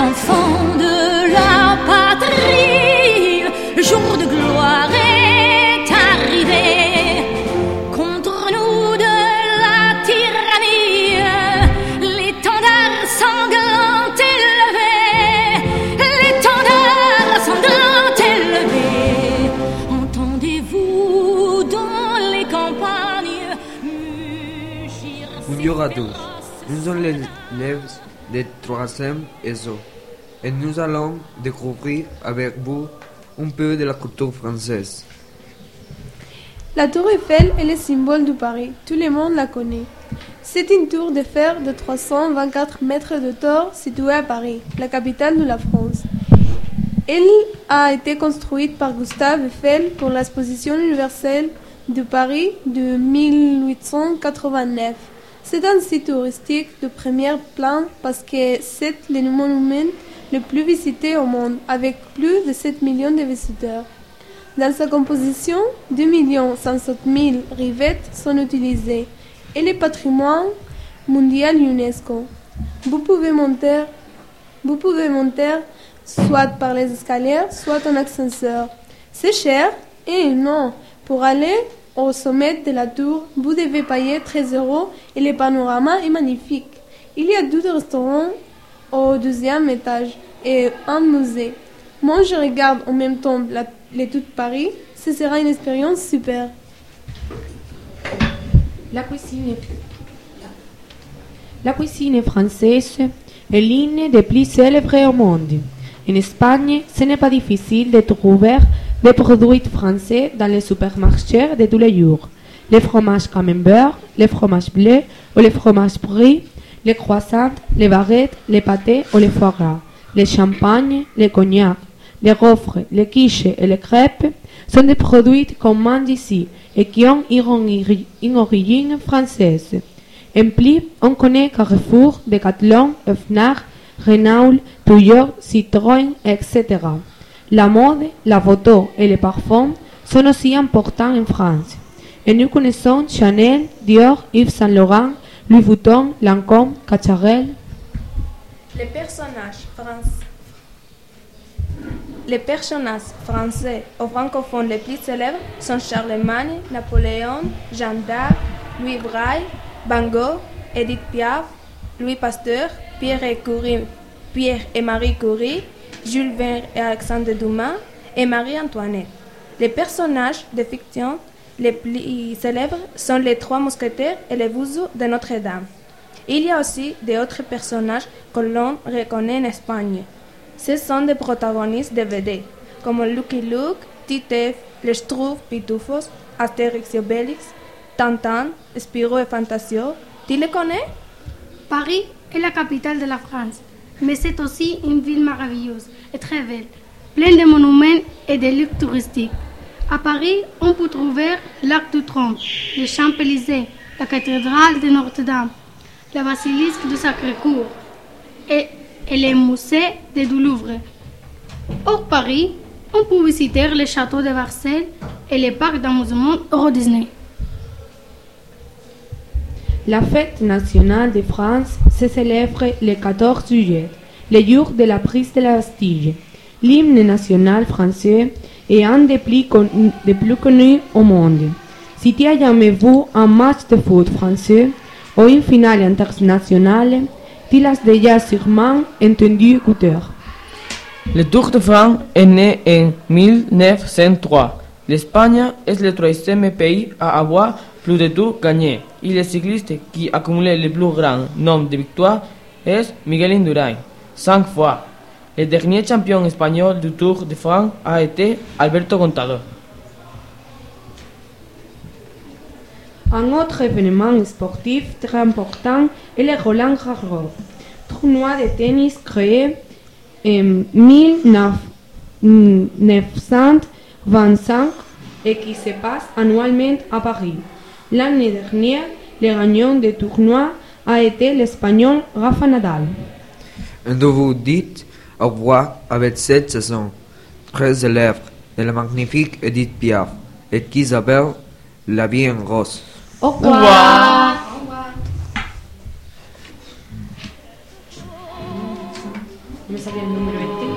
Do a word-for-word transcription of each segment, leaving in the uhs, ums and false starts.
enfants de la patrie, le jour de gloire est arrivé. Contre nous de la tyrannie, l'étendard sanglant élevé, l'étendard sanglant élevé. Entendez-vous dans les campagnes mugir? Bonjour à tous, nous sommes les élèves de troisième S O et nous allons découvrir avec vous un peu de la culture française. La tour Eiffel est le symbole de Paris, tout le monde la connaît. C'est une tour de fer de trois cent vingt-quatre mètres de hauteur située à Paris, la capitale de la France. Elle a été construite par Gustave Eiffel pour l'exposition universelle de Paris de mille huit cent quatre-vingt-neuf. C'est un site touristique de premier plan parce que c'est le monument le plus visité au monde, avec plus de sept millions de visiteurs. Dans sa composition, deux millions cinq cent mille rivettes sont utilisées et le patrimoine mondial UNESCO. Vous pouvez monter, vous pouvez monter soit par les escaliers, soit en ascenseur. C'est cher? Et non, pour aller au sommet de la tour, vous devez payer treize euros et le panorama est magnifique. Il y a deux restaurants au deuxième étage et un musée. Moi, je regarde en même temps la, les tout Paris. Ce sera une expérience super. La cuisine, la cuisine française est l'une des plus célèbres au monde. En Espagne, ce n'est pas difficile de trouver des produits français dans les supermarchés de tous les jours. Les fromages camembert, les fromages bleus ou les fromages brie, les croissants, les baguettes, les pâtés ou les foie gras, les champagnes, les cognacs, les gaufres, les quiches et les crêpes sont des produits qu'on mange ici et qui ont une origine française. En plus, on connaît Carrefour, Decathlon, Fnac, Renault, Peugeot, Citroën, et cetera. La mode, la photo et les parfums sont aussi importants en France. Et nous connaissons Chanel, Dior, Yves Saint Laurent, Louis Vuitton, Lancôme, Cacharel. Les personnages français, les personnages français ou francophones les plus célèbres sont Charlemagne, Napoléon, Jeanne d'Arc, Louis Braille, Van Gogh, Edith Piaf, Louis Pasteur, Pierre et, Curie, Pierre et Marie Curie, Jules Verne et Alexandre Dumas et Marie-Antoinette. Les personnages de fiction les plus célèbres sont les Trois Mousquetaires et les Bouzous de Notre-Dame. Il y a aussi d'autres personnages que l'on reconnaît en Espagne. Ce sont des protagonistes de B D, comme Lucky Luke, Titeuf, les Schtroumpfs Pitufos, Astérix et Obélix, Tintin, Spirou et Fantasio. Tu les connais? Paris est la capitale de la France, mais c'est aussi une ville merveilleuse et très belle, pleine de monuments et de lieux touristiques. À Paris, on peut trouver l'Arc de Triomphe, les Champs-Élysées, la cathédrale de Notre-Dame, la basilique de Sacré-Cœur et, et les musées du Louvre. Hors Paris, on peut visiter le château de Versailles et les parcs d'amusement Euro Disney. La fête nationale de France se célèbre le quatorze juillet, le jour de la prise de la Bastille. L'hymne national français est un des plus, con- des plus connus au monde. Si tu as jamais vu un match de foot français ou une finale internationale, tu l'as déjà sûrement entendu écouter. Le Tour de France est né en mille neuf cent trois. L'Espagne est le troisième pays à avoir plus de tout gagné. Et le cycliste qui a accumulé le plus grand nombre de victoires est Miguel Indurain, cinq fois. Le dernier champion espagnol du Tour de France a été Alberto Contador. Un autre événement sportif très important est le Roland Garros, tournoi de tennis créé en mille neuf cent vingt-cinq et qui se passe annuellement à Paris. L'année dernière, le gagnant du tournoi a été l'Espagnol Rafa Nadal. Et de vous dites au revoir avec cette saison très célèbre de la magnifique Edith Piaf et qui s'appelle La vie en rose. Au revoir. Au revoir. Mais salía el número este.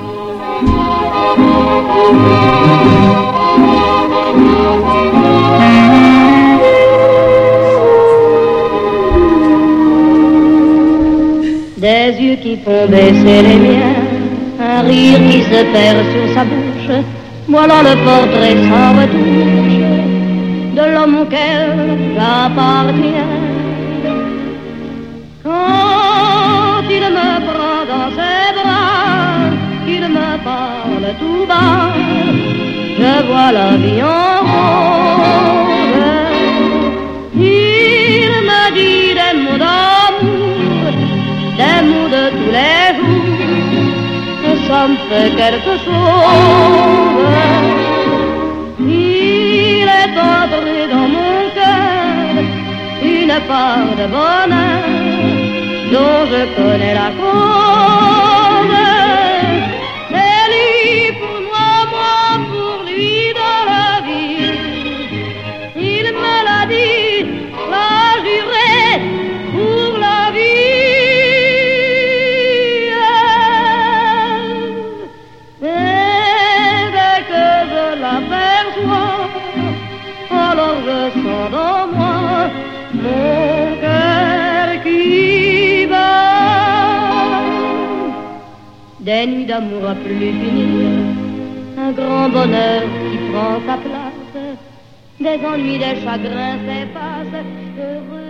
Des yeux qui font baisser les miens, un rire qui se perd sur sa bouche, voilà le portrait sans retouche de l'homme auquel j'appartiens. Quand il me prend dans ses bras, qu'il me parle tout bas, je vois la vie en rose. Il me dit des mots d'amour, des mots de tous les jours, que ça me fait quelque chose. Il est entré dans mon cœur une part de bonheur dont je connais la cause. C'est lui pour moi, moi pour lui dans la vie. Il me l'a dit, l'a juré pour la vie. Et dès que je l'aperçois, alors je sens dans moi mon cœur qui bat. Des nuits d'amour à plus finir, un grand bonheur qui prend sa place, des ennuis, des chagrins s'effacent, heureux.